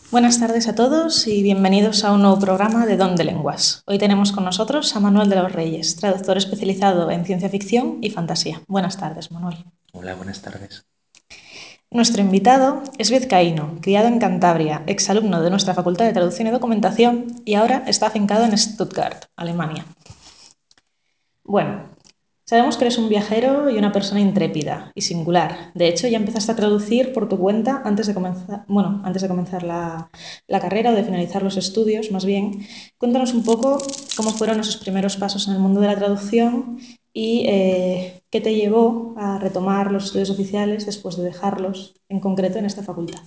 Buenas tardes a todos y bienvenidos a un nuevo programa de Don de Lenguas. Hoy tenemos con nosotros a Manuel de los Reyes, traductor especializado en ciencia ficción y fantasía. Buenas tardes, Manuel. Hola, buenas tardes. Nuestro invitado es vizcaíno, criado en Cantabria, exalumno de nuestra Facultad de Traducción y Documentación y ahora está afincado en Stuttgart, Alemania. Bueno, sabemos que eres un viajero y una persona intrépida y singular. De hecho, ya empezaste a traducir por tu cuenta antes de comenzar la carrera o de finalizar los estudios, más bien. Cuéntanos un poco cómo fueron esos primeros pasos en el mundo de la traducción y qué te llevó a retomar los estudios oficiales después de dejarlos, en concreto en esta facultad.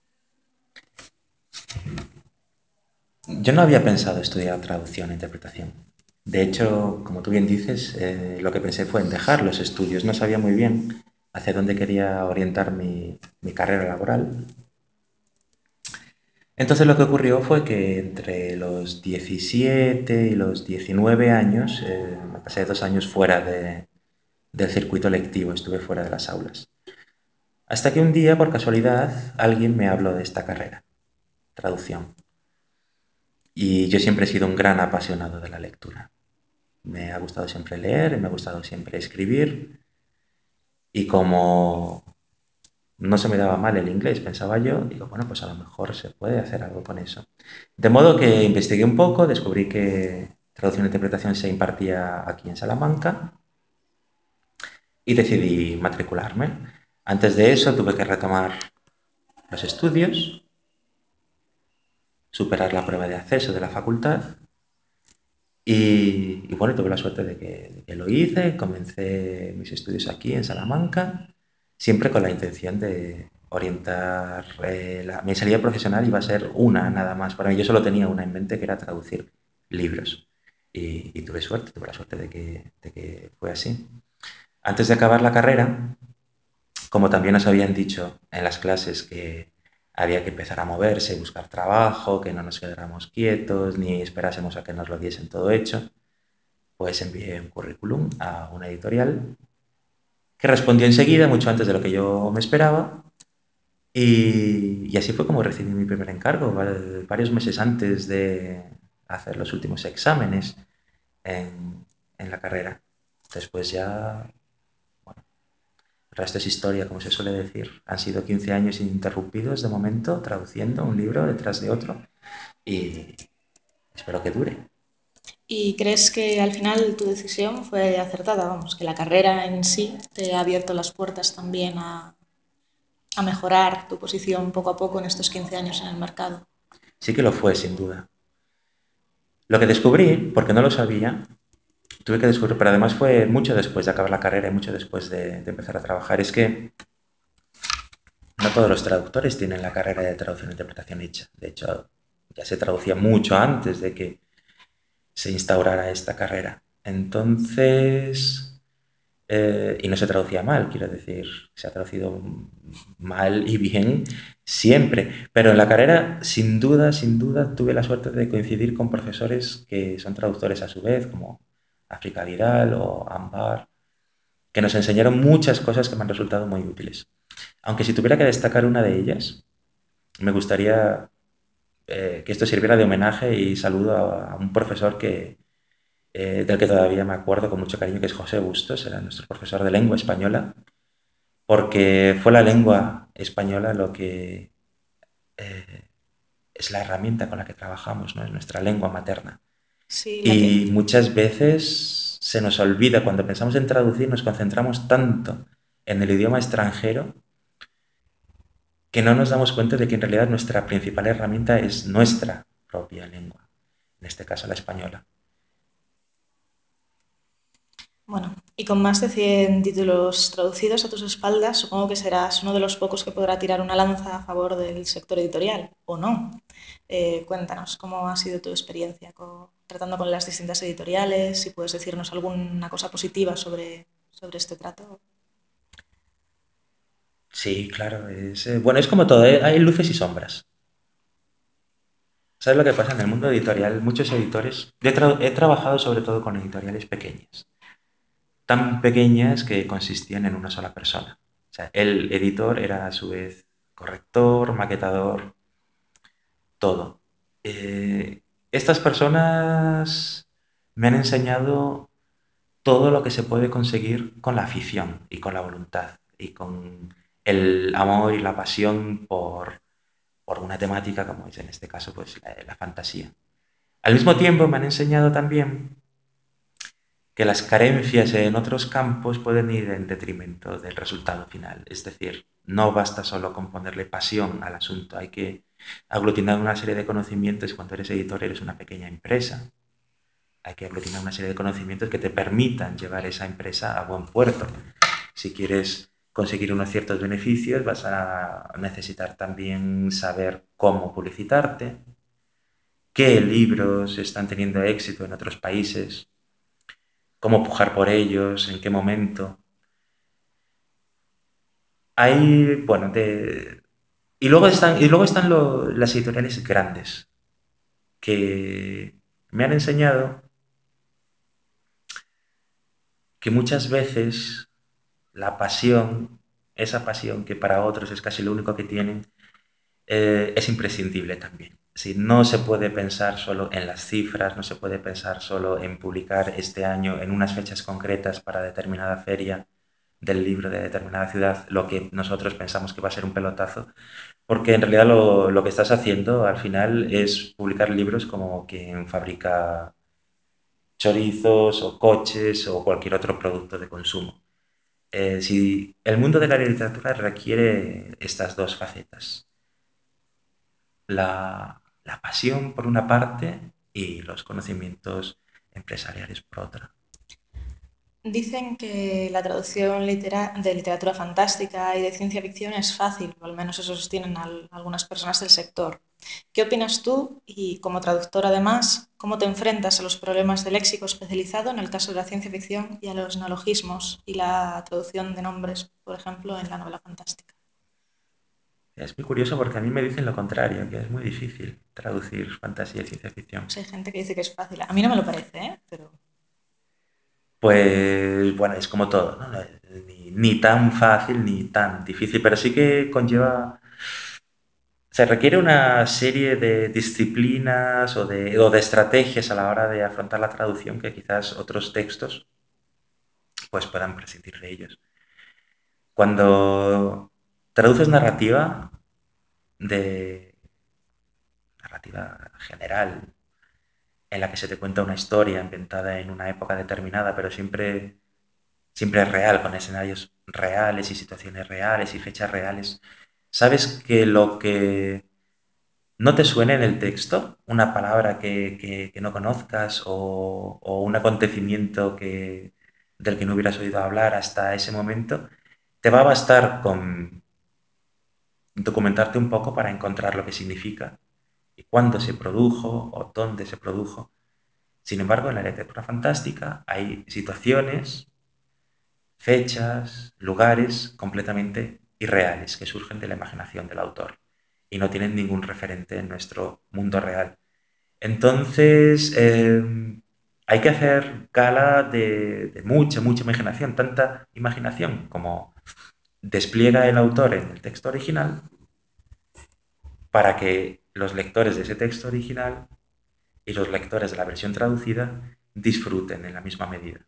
Yo no había pensado estudiar traducción e interpretación. De hecho, como tú bien dices, lo que pensé fue en dejar los estudios. No sabía muy bien hacia dónde quería orientar mi carrera laboral. Entonces lo que ocurrió fue que entre los 17 y los 19 años, me pasé 2 años fuera del circuito lectivo, estuve fuera de las aulas. Hasta que un día, por casualidad, alguien me habló de esta carrera, traducción. Y yo siempre he sido un gran apasionado de la lectura. Me ha gustado siempre leer, me ha gustado siempre escribir. Y como no se me daba mal el inglés, pensaba yo, digo, bueno, pues a lo mejor se puede hacer algo con eso. De modo que investigué un poco, descubrí que traducción e interpretación se impartía aquí en Salamanca y decidí matricularme. Antes de eso tuve que retomar los estudios, superar la prueba de acceso de la facultad. Y bueno, tuve la suerte de que lo hice, comencé mis estudios aquí en Salamanca, siempre con la intención de orientar, mi salida profesional iba a ser una nada más. Para mí yo solo tenía una en mente que era traducir libros. Y tuve suerte, tuve la suerte de que fue así. Antes de acabar la carrera, como también nos habían dicho en las clases que había que empezar a moverse, buscar trabajo, que no nos quedáramos quietos, ni esperásemos a que nos lo diesen todo hecho, pues envié un currículum a una editorial que respondió enseguida, mucho antes de lo que yo me esperaba, y así fue como recibí mi primer encargo, varios meses antes de hacer los últimos exámenes en la carrera. Después ya, bueno, el resto es historia, como se suele decir. Han sido 15 años ininterrumpidos de momento, traduciendo un libro detrás de otro, y espero que dure. ¿Y crees que al final tu decisión fue acertada? Vamos, que la carrera en sí te ha abierto las puertas también a mejorar tu posición poco a poco en estos 15 años en el mercado. Sí que lo fue, sin duda. Lo que descubrí, porque no lo sabía, tuve que descubrir, pero además fue mucho después de acabar la carrera y mucho después de empezar a trabajar, es que no todos los traductores tienen la carrera de traducción e interpretación hecha. De hecho, ya se traducía mucho antes de que se instaurara esta carrera. Entonces, y no se traducía mal, quiero decir, se ha traducido mal y bien siempre. Pero en la carrera, sin duda, tuve la suerte de coincidir con profesores que son traductores a su vez, como África Vidal o Ambar, que nos enseñaron muchas cosas que me han resultado muy útiles. Aunque si tuviera que destacar una de ellas, me gustaría que esto sirviera de homenaje y saludo a un profesor del que todavía me acuerdo con mucho cariño, que es José Bustos, era nuestro profesor de lengua española, porque fue la lengua española lo que es la herramienta con la que trabajamos, ¿no? Es nuestra lengua materna. Sí, la que... Y muchas veces se nos olvida, cuando pensamos en traducir, nos concentramos tanto en el idioma extranjero que no nos damos cuenta de que en realidad nuestra principal herramienta es nuestra propia lengua, en este caso la española. Bueno, y con más de 100 títulos traducidos a tus espaldas, supongo que serás uno de los pocos que podrá tirar una lanza a favor del sector editorial, ¿o no? Cuéntanos, ¿cómo ha sido tu experiencia tratando con las distintas editoriales? Si puedes decirnos alguna cosa positiva sobre este trato. Sí, claro, bueno, es como todo, hay luces y sombras. ¿Sabes lo que pasa en el mundo editorial? Muchos editores, he trabajado sobre todo con editoriales pequeñas, tan pequeñas que consistían en una sola persona. O sea, el editor era a su vez corrector, maquetador, todo. Estas personas me han enseñado todo lo que se puede conseguir con la afición y con la voluntad y con el amor y la pasión por una temática como es en este caso pues la fantasía. Al mismo tiempo me han enseñado también que las carencias en otros campos pueden ir en detrimento del resultado final. Es decir, no basta solo con ponerle pasión al asunto, hay que aglutinar una serie de conocimientos. Cuando eres editor eres una pequeña empresa, hay que aglutinar una serie de conocimientos que te permitan llevar esa empresa a buen puerto. Si quieres conseguir unos ciertos beneficios, vas a necesitar también saber cómo publicitarte, qué libros están teniendo éxito en otros países, cómo pujar por ellos, en qué momento. Hay, bueno, y luego están las editoriales grandes, que me han enseñado que muchas veces la pasión, esa pasión que para otros es casi lo único que tienen, es imprescindible también. Si no se puede pensar solo en las cifras, no se puede pensar solo en publicar este año en unas fechas concretas para determinada feria del libro de determinada ciudad, lo que nosotros pensamos que va a ser un pelotazo, porque en realidad lo que estás haciendo al final es publicar libros como quien fabrica chorizos o coches o cualquier otro producto de consumo. Si el mundo de la literatura requiere estas dos facetas, la pasión por una parte y los conocimientos empresariales por otra. Dicen que la traducción de literatura fantástica y de ciencia ficción es fácil, o al menos eso sostienen algunas personas del sector. ¿Qué opinas tú? Y como traductor, además, ¿cómo te enfrentas a los problemas del léxico especializado en el caso de la ciencia ficción y a los neologismos y la traducción de nombres, por ejemplo, en la novela fantástica? Es muy curioso porque a mí me dicen lo contrario, que es muy difícil traducir fantasía y ciencia ficción. Pues hay gente que dice que es fácil. A mí no me lo parece, ¿eh? Pero Pues bueno, es como todo, ¿no? Ni tan fácil ni tan difícil, pero sí que conlleva, se requiere una serie de disciplinas o de estrategias a la hora de afrontar la traducción que quizás otros textos pues puedan prescindir de ellos. Cuando traduces de narrativa general, en la que se te cuenta una historia inventada en una época determinada, pero siempre es real, con escenarios reales y situaciones reales y fechas reales. Sabes que lo que no te suene en el texto, una palabra que no conozcas o un acontecimiento del que no hubieras oído hablar hasta ese momento, te va a bastar con documentarte un poco para encontrar lo que significa y cuándo se produjo o dónde se produjo. Sin embargo, en la literatura fantástica hay situaciones, fechas, lugares completamente irreales que surgen de la imaginación del autor y no tienen ningún referente en nuestro mundo real. Entonces, hay que hacer gala de mucha, mucha imaginación, tanta imaginación como despliega el autor en el texto original para que los lectores de ese texto original y los lectores de la versión traducida disfruten en la misma medida.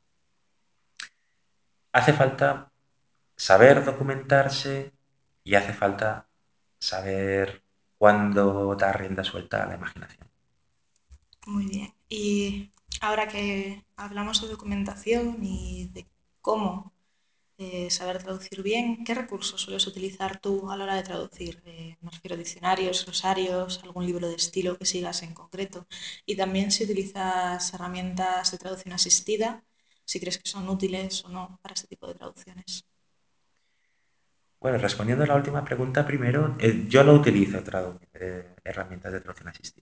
Hace falta saber documentarse y hace falta saber cuándo dar rienda suelta a la imaginación. muy bien. Y ahora que hablamos de documentación y de cómo saber traducir bien, ¿qué recursos sueles utilizar tú a la hora de traducir? Me refiero a diccionarios, glosarios, algún libro de estilo que sigas en concreto. Y también si utilizas herramientas de traducción asistida, si crees que son útiles o no para este tipo de traducciones. Bueno, respondiendo a la última pregunta primero, yo no utilizo herramientas de traducción asistida.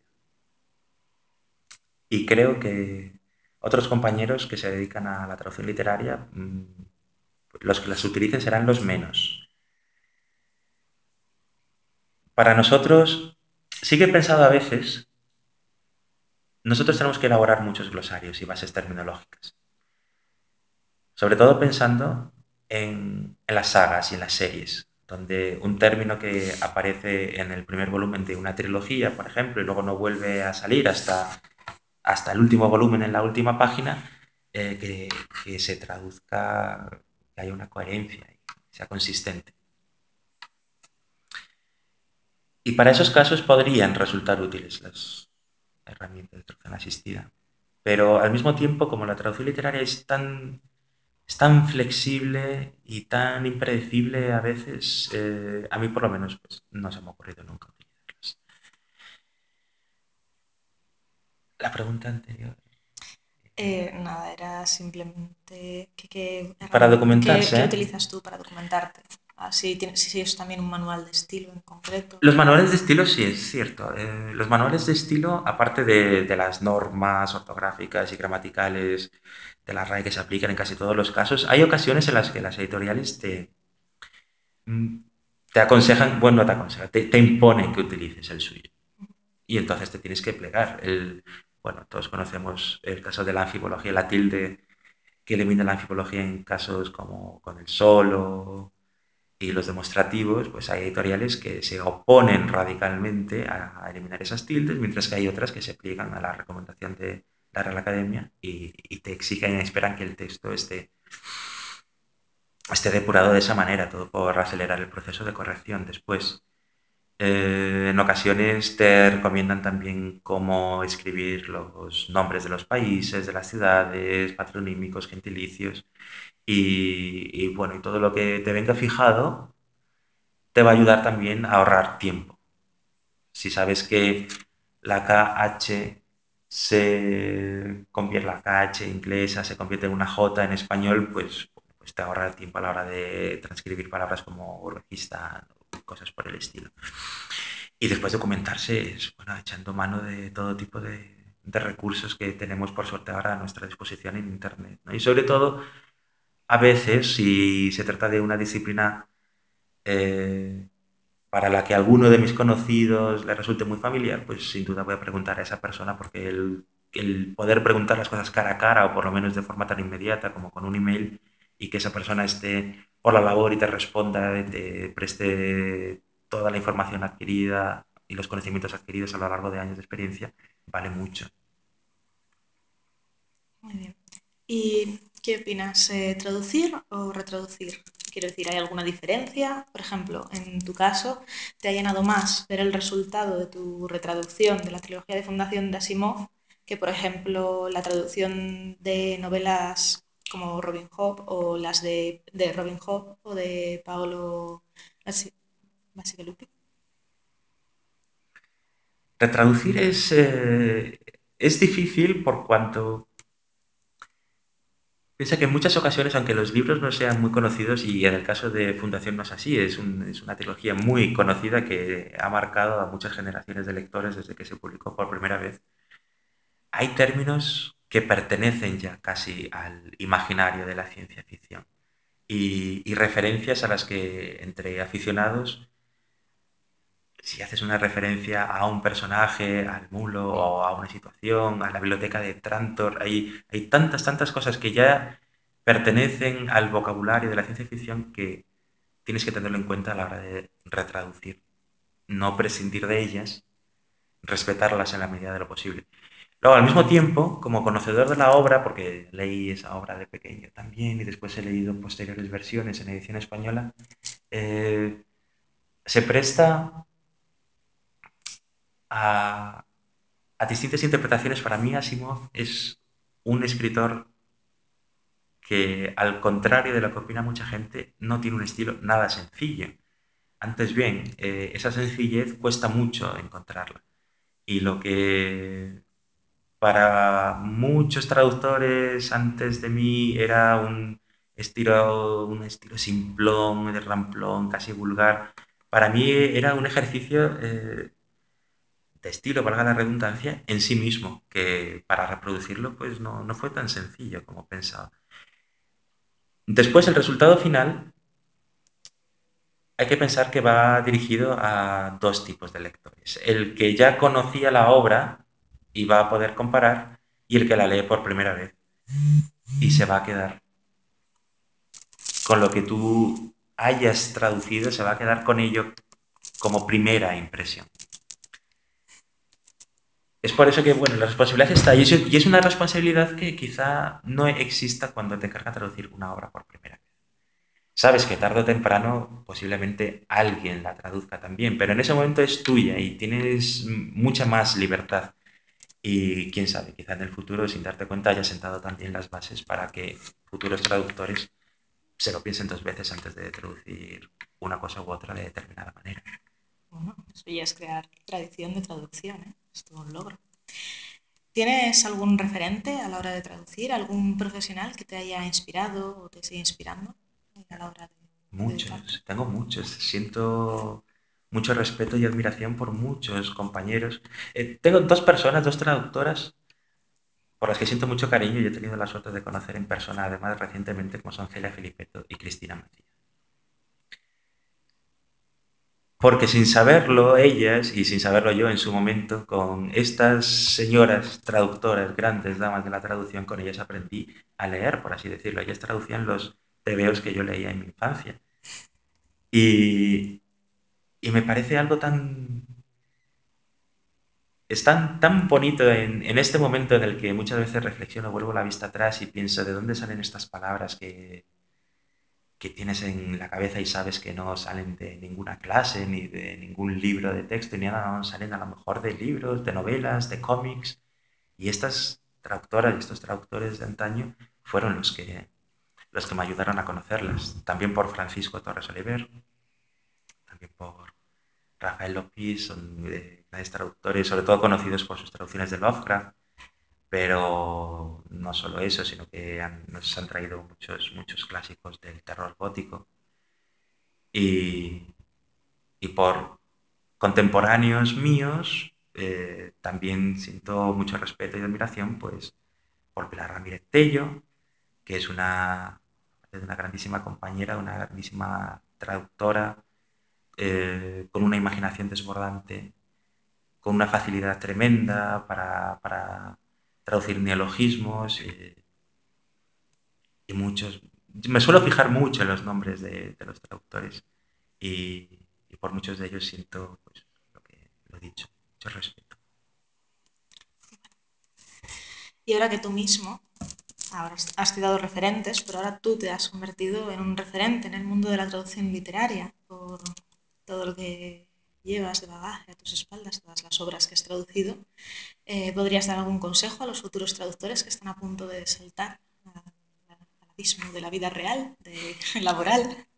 Y creo que otros compañeros que se dedican a la traducción literaria, los que las utilicen serán los menos. Para nosotros, sí que he pensado a veces, nosotros tenemos que elaborar muchos glosarios y bases terminológicas, sobre todo pensando en las sagas y en las series. donde un término que aparece en el primer volumen de una trilogía, por ejemplo, y luego no vuelve a salir hasta el último volumen en la última página, que se traduzca, que haya una coherencia y sea consistente. Y para esos casos podrían resultar útiles las herramientas de traducción asistida. Pero al mismo tiempo, como la traducción literaria es tan flexible y tan impredecible a veces, a mí por lo menos pues, no se me ha ocurrido nunca utilizarlas. La pregunta anterior. Nada, era simplemente Para documentarse, qué utilizas tú para documentarte. Si es también un manual de estilo en concreto. los manuales de estilo sí es cierto. Los manuales de estilo, aparte de las normas ortográficas y gramaticales de la RAE que se aplican en casi todos los casos, hay ocasiones en las que las editoriales mm, te aconsejan, bueno, no te aconsejan, te imponen que utilices el suyo. Y entonces te tienes que plegar. Bueno, todos conocemos el caso de la anfibología, la tilde que elimina la anfibología en casos como con el solo y los demostrativos, pues hay editoriales que se oponen radicalmente a eliminar esas tildes, mientras que hay otras que se pliegan a la recomendación de la Real Academia y te exigen y esperan que el texto esté depurado de esa manera, todo por acelerar el proceso de corrección después. En ocasiones te recomiendan también cómo escribir los nombres de los países, de las ciudades, patronímicos, gentilicios y bueno, y todo lo que te venga fijado te va a ayudar también a ahorrar tiempo. Si sabes que la KH la KH inglesa se convierte en una J en español, pues te ahorra tiempo a la hora de transcribir palabras como Uzbekistán o cosas por el estilo. Y después documentarse es, bueno, echando mano de todo tipo de recursos que tenemos por suerte ahora a nuestra disposición en Internet, ¿no? Y sobre todo, a veces, si se trata de una disciplina eh, para la que alguno de mis conocidos le resulte muy familiar, pues sin duda voy a preguntar a esa persona porque el poder preguntar las cosas cara a cara o por lo menos de forma tan inmediata como con un email y que esa persona esté por la labor y te responda, y te preste toda la información adquirida y los conocimientos adquiridos a lo largo de años de experiencia, vale mucho. Muy bien. ¿Y qué opinas? ¿Traducir o retraducir? Quiero decir, ¿hay alguna diferencia? Por ejemplo, en tu caso, ¿te ha llenado más ver el resultado de tu retraducción de la trilogía de Fundación de Asimov que, por ejemplo, la traducción de novelas como Robin Hood o las de Robin Hood o de Paolo Bacigalupi? Retraducir es difícil por cuanto piensa que en muchas ocasiones, aunque los libros no sean muy conocidos, y en el caso de Fundación no es así, es una trilogía muy conocida que ha marcado a muchas generaciones de lectores desde que se publicó por primera vez, hay términos que pertenecen ya casi al imaginario de la ciencia ficción y referencias a las que entre aficionados, si haces una referencia a un personaje, al mulo o a una situación, a la biblioteca de Trantor, hay tantas cosas que ya pertenecen al vocabulario de la ciencia ficción que tienes que tenerlo en cuenta a la hora de retraducir. No prescindir de ellas, respetarlas en la medida de lo posible. Luego, al mismo tiempo, como conocedor de la obra, porque leí esa obra de pequeño también y después he leído posteriores versiones en edición española, eh, se presta a, a distintas interpretaciones. Para mí, Asimov es un escritor que, al contrario de lo que opina mucha gente, no tiene un estilo nada sencillo. Antes bien, esa sencillez cuesta mucho encontrarla. Y lo que para muchos traductores antes de mí era un estilo simplón, de ramplón, casi vulgar, para mí era un ejercicio de estilo, valga la redundancia, en sí mismo, que para reproducirlo pues no fue tan sencillo como pensaba. Después, el resultado final, hay que pensar que va dirigido a dos tipos de lectores. El que ya conocía la obra y va a poder comparar, y el que la lee por primera vez y se va a quedar con lo que tú hayas traducido se va a quedar con ello como primera impresión. Es por eso que, bueno, la responsabilidad está ahí y es una responsabilidad que quizá no exista cuando te encarga traducir una obra por primera vez. Sabes que tarde o temprano posiblemente alguien la traduzca también, pero en ese momento es tuya y tienes mucha más libertad. Y quién sabe, quizá en el futuro, sin darte cuenta, hayas sentado también las bases para que futuros traductores se lo piensen dos veces antes de traducir una cosa u otra de determinada manera. Bueno, eso ya es crear tradición de traducción, ¿eh? Es todo un logro. ¿Tienes algún referente a la hora de traducir? ¿Algún profesional que te haya inspirado o te siga inspirando a la hora de dedicarte? Muchos, tengo muchos. Siento mucho respeto y admiración por muchos compañeros. Tengo dos personas, dos traductoras, por las que siento mucho cariño y he tenido la suerte de conocer en persona, además recientemente, como son Celia Filipeto y Cristina Macías. Porque sin saberlo ellas y sin saberlo yo en su momento, con estas señoras traductoras, grandes damas de la traducción, con ellas aprendí a leer, por así decirlo. Ellas traducían los tebeos que yo leía en mi infancia. Y, y me parece algo tan... Es tan bonito en este momento en el que muchas veces reflexiono, vuelvo la vista atrás y pienso de dónde salen estas palabras que tienes en la cabeza y sabes que no salen de ninguna clase ni de ningún libro de texto ni nada, no, salen a lo mejor de libros, de novelas, de cómics. Y estas traductoras y estos traductores de antaño fueron los que me ayudaron a conocerlas. También por Francisco Torres Oliver, también por Rafael López, son grandes traductores, sobre todo conocidos por sus traducciones de Lovecraft, pero no solo eso, sino que nos han traído muchos clásicos del terror gótico y, y por contemporáneos míos también siento mucho respeto y admiración pues, por Pilar Ramírez Tello, que es una grandísima compañera, una grandísima traductora, con una imaginación desbordante, con una facilidad tremenda para traducir neologismos y muchos. Me suelo fijar mucho en los nombres de los traductores y por muchos de ellos siento pues, lo dicho, mucho respeto. Y ahora que tú mismo ahora has citado referentes, pero ahora tú te has convertido en un referente en el mundo de la traducción literaria por todo lo que llevas de bagaje a tus espaldas, todas las obras que has traducido. ¿Podrías dar algún consejo a los futuros traductores que están a punto de saltar al abismo de la vida real, de laboral?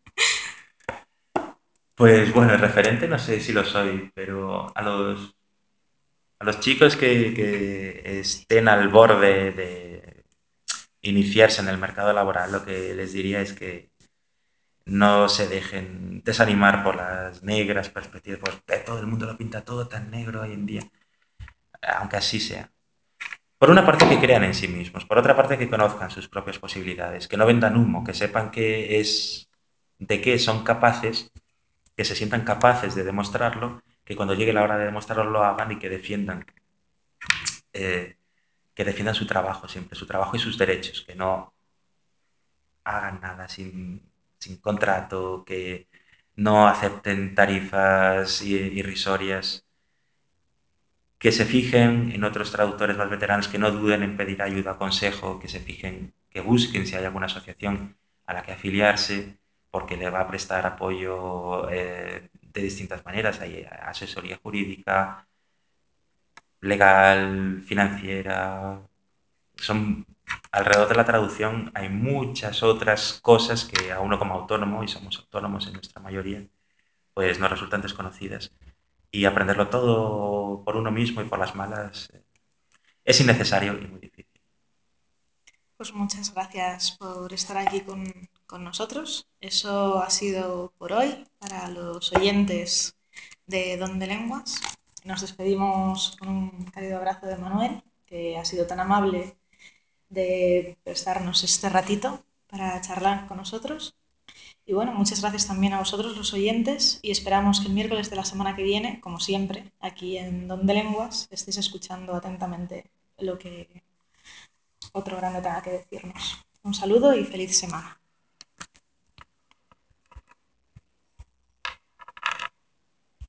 Pues bueno, el referente no sé si lo soy, pero a los chicos que estén al borde de iniciarse en el mercado laboral, lo que les diría es que no se dejen desanimar por las negras perspectivas, porque todo el mundo lo pinta todo tan negro hoy en día, aunque así sea. Por una parte que crean en sí mismos, por otra parte que conozcan sus propias posibilidades, que no vendan humo, que sepan de qué son capaces, que se sientan capaces de demostrarlo, que cuando llegue la hora de demostrarlo lo hagan y eh, que defiendan su trabajo siempre, su trabajo y sus derechos, que no hagan nada sin contrato, que no acepten tarifas irrisorias, que se fijen en otros traductores más veteranos, que no duden en pedir ayuda, consejo, que se fijen, que busquen si hay alguna asociación a la que afiliarse, porque le va a prestar apoyo de distintas maneras. Hay asesoría jurídica, legal, financiera. Son alrededor de la traducción hay muchas otras cosas que a uno como autónomo, y somos autónomos en nuestra mayoría, pues nos resultan desconocidas. Y aprenderlo todo por uno mismo y por las malas es innecesario y muy difícil. Pues muchas gracias por estar aquí con nosotros. Eso ha sido por hoy para los oyentes de Don de Lenguas. Nos despedimos con un cálido abrazo de Manuel, que ha sido tan amable de prestarnos este ratito para charlar con nosotros. Y bueno, muchas gracias también a vosotros los oyentes y esperamos que el miércoles de la semana que viene, como siempre, aquí en Don de Lenguas, estéis escuchando atentamente lo que otro grande tenga que decirnos. Un saludo y feliz semana.